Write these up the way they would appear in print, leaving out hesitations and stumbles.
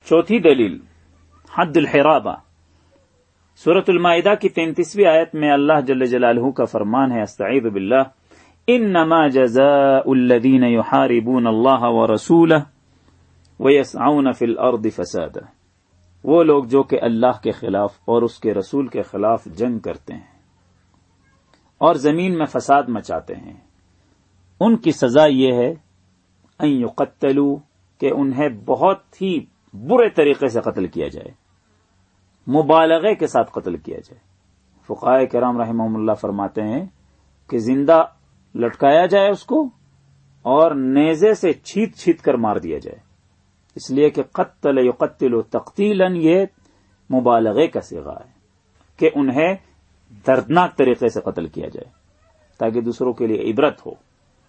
چوتھی دلیل حد الحرابہ، سورۃ المائدہ کی 33ویں آیت میں اللہ جل جلالہ کا فرمان ہے، استعیذ باللہ، انما جزاء الذین یحاربون اللہ ورسولہ ویسعون فی الارض فسادا، وہ لوگ جو کہ اللہ کے خلاف اور اس کے رسول کے خلاف جنگ کرتے ہیں اور زمین میں فساد مچاتے ہیں، ان کی سزا یہ ہے ان یقتلوا، کہ انہیں بہت ہی برے طریقے سے قتل کیا جائے، مبالغے کے ساتھ قتل کیا جائے۔ فقہاء کرام رحمہم اللہ فرماتے ہیں کہ زندہ لٹکایا جائے اس کو اور نیزے سے چھیت چھیت کر مار دیا جائے، اس لیے کہ قتل یقتل تقتیلا یہ مبالغے کا صیغہ ہے کہ انہیں دردناک طریقے سے قتل کیا جائے تاکہ دوسروں کے لیے عبرت ہو۔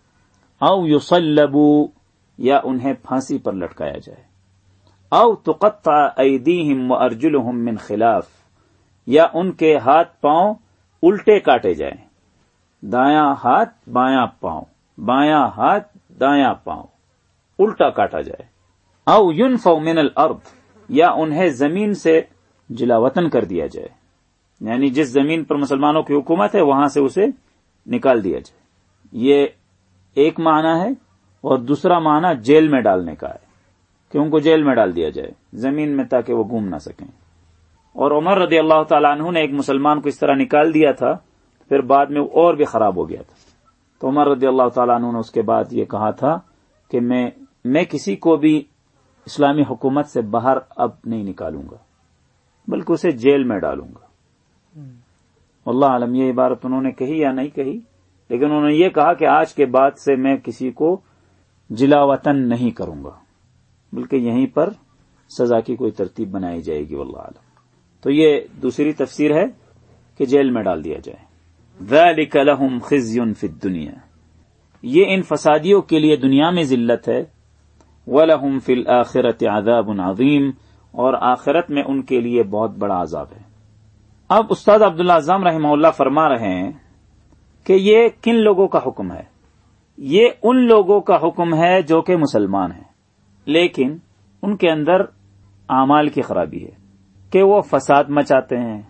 او یصلبوا، یا انہیں پھانسی پر لٹکایا جائے۔ او تقطع ایدیہم وارجلہم من خلاف، یا ان کے ہاتھ پاؤں الٹے کاٹے جائیں، دایاں ہاتھ بایاں پاؤں، بایاں ہاتھ دایاں پاؤں، الٹا کاٹا جائے۔ او ینفوا من الارض، یا انہیں زمین سے جلاوطن کر دیا جائے، یعنی جس زمین پر مسلمانوں کی حکومت ہے وہاں سے اسے نکال دیا جائے۔ یہ ایک معنی ہے، اور دوسرا معنی جیل میں ڈالنے کا ہے کہ ان کو جیل میں ڈال دیا جائے زمین میں تاکہ وہ گھوم نہ سکیں۔ اور عمر رضی اللہ تعالیٰ عنہ نے ایک مسلمان کو اس طرح نکال دیا تھا، پھر بعد میں وہ اور بھی خراب ہو گیا تھا، تو عمر رضی اللہ تعالیٰ عنہ نے اس کے بعد یہ کہا تھا کہ میں کسی کو بھی اسلامی حکومت سے باہر اب نہیں نکالوں گا بلکہ اسے جیل میں ڈالوں گا۔ واللہ عالم یہ عبارت انہوں نے کہی یا نہیں کہی، لیکن انہوں نے یہ کہا کہ آج کے بعد سے میں کسی کو جلا وطن نہیں کروں گا، بلکہ یہیں پر سزا کی کوئی ترتیب بنائی جائے گی، واللہ عالم۔ تو یہ دوسری تفسیر ہے کہ جیل میں ڈال دیا جائے۔ ذَلِكَ لَهُمْ خِزْيٌ فِي الدُّنْيَا، یہ ان فسادیوں کے لیے دنیا میں ذلت ہے، وَلَهُمْ فِي الْآخِرَةِ عَذَابٌ عَظِيمٌ، اور آخرت میں ان کے لیے بہت بڑا عذاب ہے۔ اب استاد عبداللہ اعظم رحمہ اللہ فرما رہے ہیں کہ یہ کن لوگوں کا حکم ہے؟ یہ ان لوگوں کا حکم ہے جو کہ مسلمان ہیں، لیکن ان کے اندر اعمال کی خرابی ہے کہ وہ فساد مچاتے ہیں،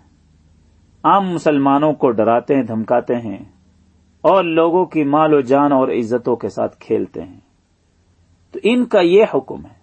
عام مسلمانوں کو ڈراتے ہیں، دھمکاتے ہیں، اور لوگوں کی مال و جان اور عزتوں کے ساتھ کھیلتے ہیں۔ تو ان کا یہ حکم ہے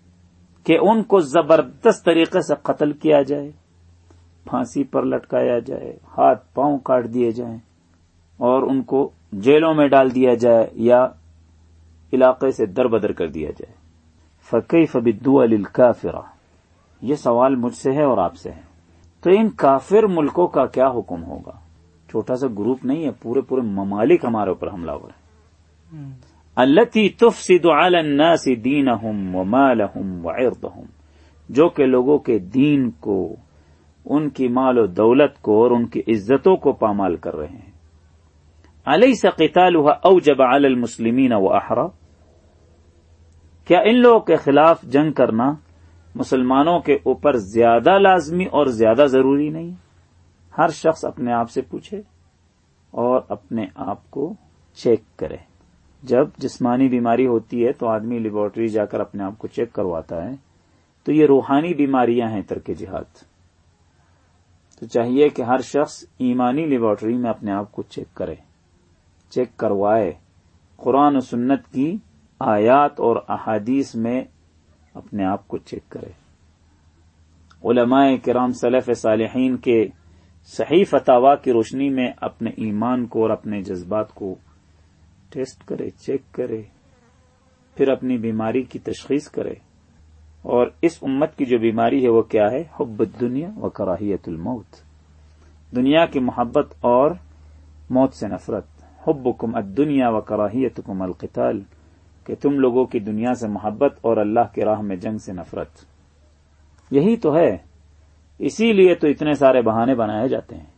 کہ ان کو زبردست طریقے سے قتل کیا جائے، پھانسی پر لٹکایا جائے، ہاتھ پاؤں کاٹ دیے جائیں، اور ان کو جیلوں میں ڈال دیا جائے یا علاقے سے دربدر کر دیا جائے۔ فَكَيْفَ بِالدُّوَلِ الْكَافِرَةِ، یہ سوال مجھ سے ہے اور آپ سے ہے، تو ان کافر ملکوں کا کیا حکم ہوگا؟ چھوٹا سا گروپ نہیں ہے، پورے ممالک ہمارے اوپر حملہ ہو رہے ہیں۔ الَّتِي تُفْسِدُ عَلَى النَّاسِ دِينَهُمْ وَمَالَهُمْ وَعِرْضَهُمْ، جو کہ لوگوں کے دین کو، ان کی مال و دولت کو اور ان کی عزتوں کو پامال کر رہے ہیں۔ أَلَيْسَ قِتَالُهَا أَوْجَبَ عَلَى الْمُسْلِمِينَ وَأَحْرَى، کیا ان لوگوں کے خلاف جنگ کرنا مسلمانوں کے اوپر زیادہ لازمی اور زیادہ ضروری نہیں؟ ہر شخص اپنے آپ سے پوچھے اور اپنے آپ کو چیک کرے۔ جب جسمانی بیماری ہوتی ہے تو آدمی لیبارٹری جا کر اپنے آپ کو چیک کرواتا ہے، تو یہ روحانی بیماریاں ہیں ترک جہاد۔ تو چاہیے کہ ہر شخص ایمانی لیبارٹری میں اپنے آپ کو چیک کرے، چیک کروائے، قرآن و سنت کی آیات اور احادیث میں اپنے آپ کو چیک کرے، علماء کرام سلف صالحین کے صحیح فتاوی کی روشنی میں اپنے ایمان کو اور اپنے جذبات کو ٹیسٹ کرے، چیک کرے، پھر اپنی بیماری کی تشخیص کرے۔ اور اس امت کی جو بیماری ہے وہ کیا ہے؟ حب الدنیا و کراہیت الموت، دنیا کی محبت اور موت سے نفرت۔ حبکم الدنیا و کراہیتکم القتال، کہ تم لوگوں کی دنیا سے محبت اور اللہ کی راہ میں جنگ سے نفرت۔ یہی تو ہے، اسی لیے تو اتنے سارے بہانے بنائے جاتے ہیں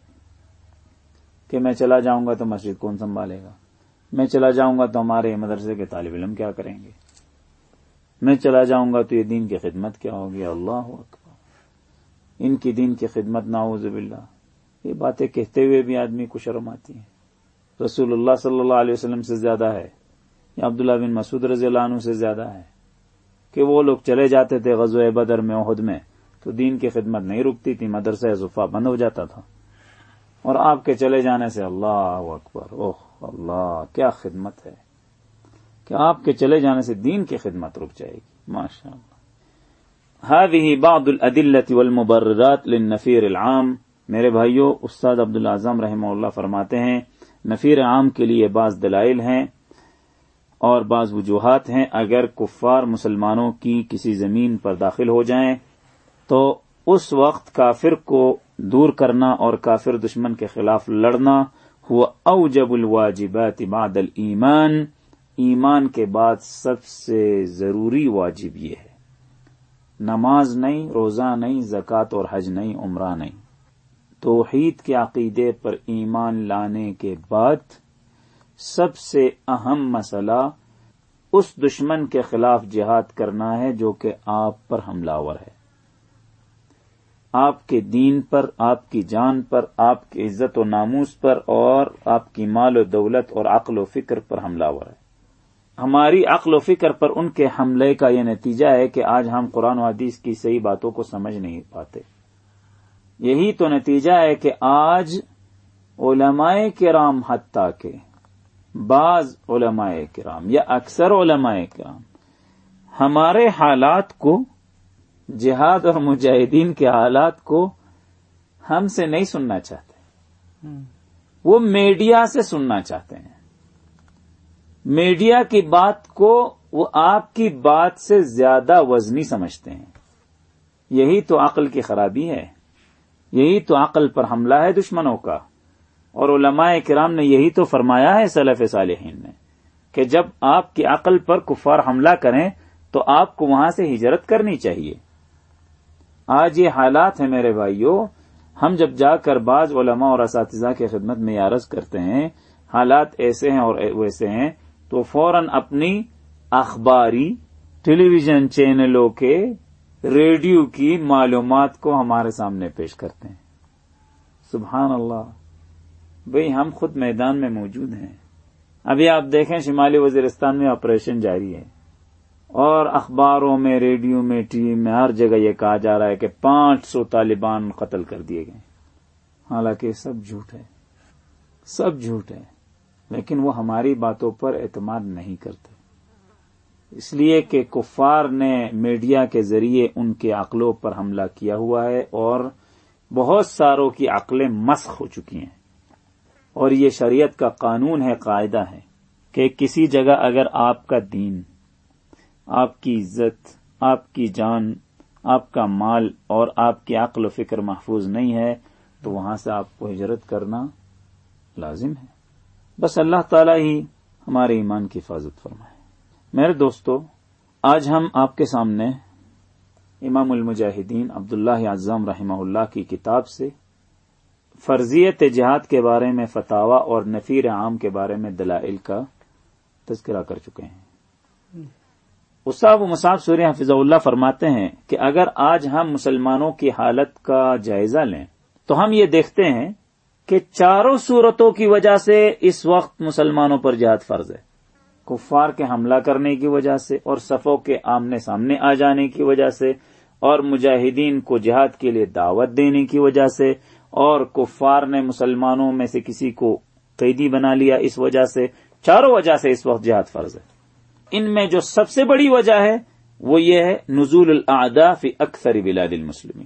کہ میں چلا جاؤں گا تو مسجد کون سنبھالے گا، میں چلا جاؤں گا تو ہمارے مدرسے کے طالب علم کیا کریں گے، میں چلا جاؤں گا تو یہ دین کی خدمت کیا ہوگی۔ اللہ اکبر، ان کی دین کی خدمت، نعوذ باللہ، یہ باتیں کہتے ہوئے بھی آدمی کو شرم آتی ہے۔ رسول اللہ صلی اللہ علیہ وسلم سے زیادہ ہے یا عبداللہ بن مسعود رضی اللہ عنہ سے زیادہ ہے کہ وہ لوگ چلے جاتے تھے غزوہ بدر میں، احد میں، تو دین کی خدمت نہیں رکتی تھی، مدرسہ صفا بند ہو جاتا تھا، اور آپ کے چلے جانے سے اللہ اکبر، اوہ اللہ کیا خدمت ہے کہ آپ کے چلے جانے سے دین کی خدمت رک جائے گی، ماشاء اللہ۔ هذه بعض الأدلة والمبررات للنفیر العام۔ میرے بھائیوں، استاد عبدالاعظم رحمہ اللہ فرماتے ہیں نفیر عام کے لیے بعض دلائل ہیں اور بعض وجوہات ہیں۔ اگر کفار مسلمانوں کی کسی زمین پر داخل ہو جائیں تو اس وقت کافر کو دور کرنا اور کافر دشمن کے خلاف لڑنا ہوا اوجب الواجبات بعد الایمان، ایمان کے بعد سب سے ضروری واجب یہ ہے۔ نماز نہیں، روزہ نہیں، زکوٰۃ اور حج نہیں، عمرہ نہیں، توحید کے عقیدے پر ایمان لانے کے بعد سب سے اہم مسئلہ اس دشمن کے خلاف جہاد کرنا ہے جو کہ آپ پر حملہ آور ہے، آپ کے دین پر، آپ کی جان پر، آپ کی عزت و ناموس پر، اور آپ کی مال و دولت اور عقل و فکر پر حملہ آور ہے۔ ہماری عقل و فکر پر ان کے حملے کا یہ نتیجہ ہے کہ آج ہم قرآن و حدیث کی صحیح باتوں کو سمجھ نہیں پاتے۔ یہی تو نتیجہ ہے کہ آج علماء کرام، حتیٰ کہ بعض علماء کرام یا اکثر علماء کرام ہمارے حالات کو، جہاد اور مجاہدین کے حالات کو ہم سے نہیں سننا چاہتے، وہ میڈیا سے سننا چاہتے ہیں۔ میڈیا کی بات کو وہ آپ کی بات سے زیادہ وزنی سمجھتے ہیں۔ یہی تو عقل کی خرابی ہے، یہی تو عقل پر حملہ ہے دشمنوں کا۔ اور علماء کرام نے یہی تو فرمایا ہے سلف صالحین نے کہ جب آپ کی عقل پر کفار حملہ کریں تو آپ کو وہاں سے ہجرت کرنی چاہیے۔ آج یہ حالات ہیں میرے بھائیوں، ہم جب جا کر بعض علماء اور اساتذہ کی خدمت میں عرض کرتے ہیں حالات ایسے ہیں اور ویسے ہیں، تو فوراً اپنی اخباری ٹیلی ویژن چینلوں کے، ریڈیو کی معلومات کو ہمارے سامنے پیش کرتے ہیں۔ سبحان اللہ، بھئی ہم خود میدان میں موجود ہیں۔ ابھی آپ دیکھیں شمالی وزیرستان میں آپریشن جاری ہے، اور اخباروں میں، ریڈیو میں، ٹی وی میں، ہر جگہ یہ کہا جا رہا ہے کہ 500 طالبان قتل کر دیے گئے۔ حالانکہ سب جھوٹ ہے، سب جھوٹ ہے، لیکن وہ ہماری باتوں پر اعتماد نہیں کرتے، اس لیے کہ کفار نے میڈیا کے ذریعے ان کے عقلوں پر حملہ کیا ہوا ہے، اور بہت ساروں کی عقلیں مسخ ہو چکی ہیں۔ اور یہ شریعت کا قانون ہے، قاعدہ ہے کہ کسی جگہ اگر آپ کا دین، آپ کی عزت، آپ کی جان، آپ کا مال اور آپ کی عقل و فکر محفوظ نہیں ہے تو وہاں سے آپ کو ہجرت کرنا لازم ہے۔ بس اللہ تعالیٰ ہی ہمارے ایمان کی حفاظت فرمائے۔ میرے دوستو، آج ہم آپ کے سامنے امام المجاہدین عبداللہ اعظم رحمہ اللہ کی کتاب سے فرضیت جہاد کے بارے میں فتاوی اور نفیر عام کے بارے میں دلائل کا تذکرہ کر چکے ہیں۔ استاد مصعب سوری حفظہ اللہ فرماتے ہیں کہ اگر آج ہم مسلمانوں کی حالت کا جائزہ لیں تو ہم یہ دیکھتے ہیں کہ چاروں صورتوں کی وجہ سے اس وقت مسلمانوں پر جہاد فرض ہے۔ کفار کے حملہ کرنے کی وجہ سے، اور صفوں کے آمنے سامنے آ جانے کی وجہ سے، اور مجاہدین کو جہاد کے لیے دعوت دینے کی وجہ سے، اور کفار نے مسلمانوں میں سے کسی کو قیدی بنا لیا اس وجہ سے۔ چاروں وجہ سے اس وقت جہاد فرض ہے۔ ان میں جو سب سے بڑی وجہ ہے وہ یہ ہے نزول الاعداء فی اکثر بلاد المسلمین،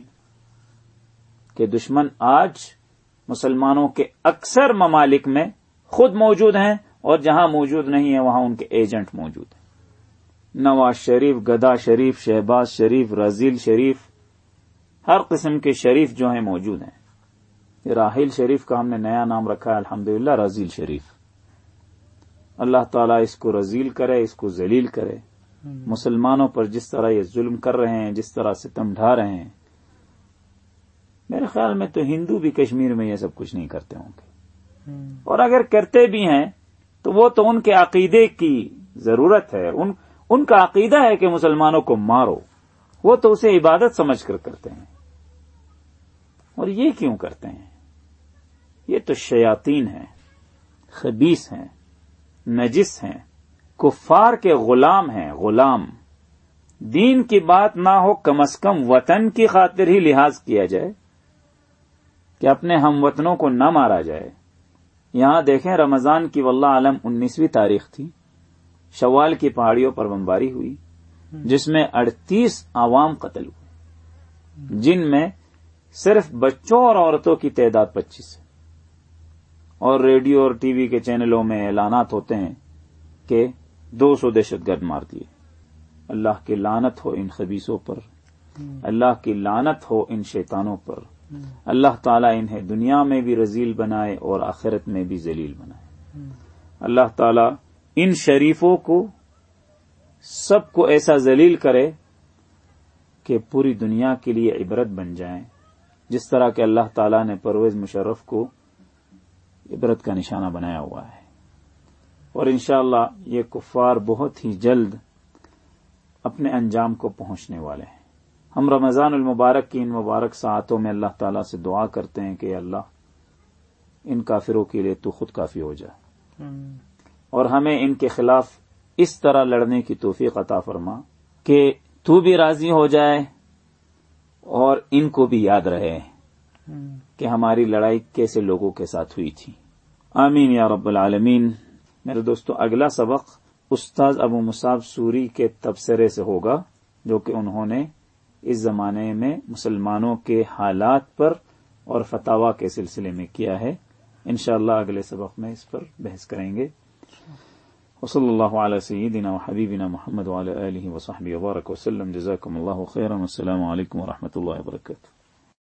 کہ دشمن آج مسلمانوں کے اکثر ممالک میں خود موجود ہیں، اور جہاں موجود نہیں ہیں وہاں ان کے ایجنٹ موجود ہیں۔ نواز شریف، گدا شریف، شہباز شریف، رزیل شریف، ہر قسم کے شریف جو ہیں موجود ہیں۔ راحیل شریف کا ہم نے نیا نام رکھا ہے الحمدللہ، رزیل شریف۔ اللہ تعالیٰ اس کو رزیل کرے، اس کو ذلیل کرے۔ مسلمانوں پر جس طرح یہ ظلم کر رہے ہیں، جس طرح ستم ڈھا رہے ہیں، میرے خیال میں تو ہندو بھی کشمیر میں یہ سب کچھ نہیں کرتے ہوں گے، اور اگر کرتے بھی ہیں تو وہ تو ان کے عقیدے کی ضرورت ہے، ان کا عقیدہ ہے کہ مسلمانوں کو مارو، وہ تو اسے عبادت سمجھ کر کرتے ہیں۔ اور یہ کیوں کرتے ہیں؟ یہ تو شیاطین ہیں، خبیث ہیں، نجس ہیں، کفار کے غلام ہیں، غلام دین کی بات نہ ہو، کم از کم وطن کی خاطر ہی لحاظ کیا جائے کہ اپنے ہم وطنوں کو نہ مارا جائے۔ یہاں دیکھیں رمضان کی واللہ عالم 19ویں تاریخ تھی، شوال کی پہاڑیوں پر بمباری ہوئی جس میں 38 عوام قتل ہوئے، جن میں صرف بچوں اور عورتوں کی تعداد 25 ہے، اور ریڈیو اور ٹی وی کے چینلوں میں اعلانات ہوتے ہیں کہ 200 دہشت گرد مار دیے۔ اللہ کی لعنت ہو ان خبیثوں پر، اللہ کی لعنت ہو ان شیطانوں پر، اللہ تعالیٰ انہیں دنیا میں بھی رذیل بنائے اور آخرت میں بھی ذلیل بنائے۔ اللہ تعالیٰ ان شریفوں کو سب کو ایسا ذلیل کرے کہ پوری دنیا کے لیے عبرت بن جائیں، جس طرح کہ اللہ تعالیٰ نے پرویز مشرف کو عبرت کا نشانہ بنایا ہوا ہے۔ اور انشاءاللہ یہ کفار بہت ہی جلد اپنے انجام کو پہنچنے والے ہیں۔ ہم رمضان المبارک کی ان مبارک ساعتوں میں اللہ تعالیٰ سے دعا کرتے ہیں کہ اللہ ان کافروں کے لیے تو خود کافی ہو جا، اور ہمیں ان کے خلاف اس طرح لڑنے کی توفیق عطا فرما کہ تو بھی راضی ہو جائے اور ان کو بھی یاد رہے کہ ہماری لڑائی کیسے لوگوں کے ساتھ ہوئی تھی۔ آمین یا رب العالمین۔ میرے دوستو، اگلا سبق استاذ ابو مصعب سوری کے تبصرے سے ہوگا، جو کہ انہوں نے اس زمانے میں مسلمانوں کے حالات پر اور فتاوی کے سلسلے میں کیا ہے۔ انشاءاللہ اگلے سبق میں اس پر بحث کریں گے۔ وصلی اللہ علی سیدنا و حبیبنا محمد وعلی آلہ وصحبہ وبارک وسلم۔ جزاکم اللہ خیرا، والسلام علیکم ورحمۃ اللہ وبرکاتہ۔